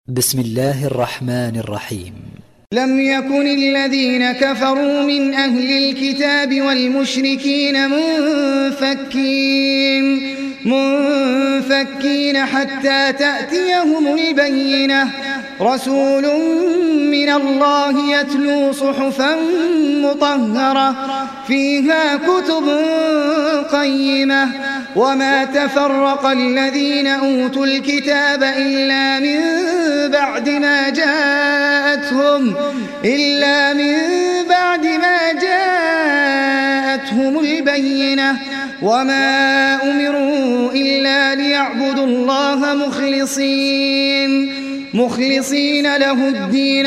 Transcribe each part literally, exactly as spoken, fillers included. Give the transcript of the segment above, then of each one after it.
بسم الله الرحمن الرحيم. لم يكن الذين كفروا من أهل الكتاب والمشركين منفكين منفكين حتى تأتيهم البينة. رسول من الله يتلو صحفا مطهرة فيها كتب قيمة وما تفرق الذين أوتوا الكتاب إلا من بعد ما جاءتهم إلا من بعد ما جاءتهم البينة وما أمروا إلا ليعبدوا الله مخلصين مخلصين له الدين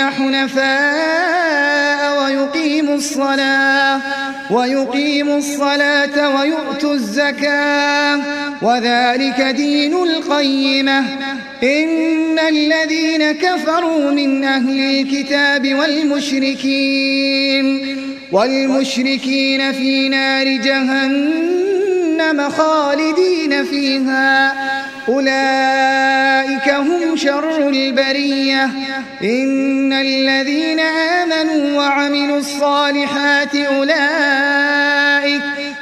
حنفاء ويقيموا الصلاة ويقيموا الصلاة ويؤتوا الزكاة وذلك دين القيمة. إن الذين كفروا من أهل الكتاب والمشركين والمشركين في نار جهنم خالدين فيها أولئك هم شر البرية. إن الذين آمنوا وعملوا الصالحات أولئك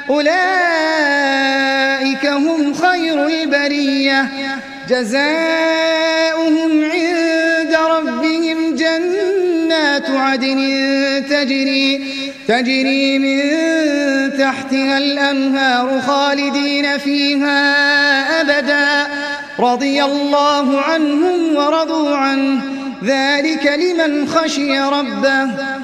أولئك هم خير البرية. جزاؤهم عند ربهم جنات عدن تجري تجري من تحتها الأنهار خالدين فيها أبدا رضي الله عنهم ورضوا عنه ذلك لمن خشي ربه.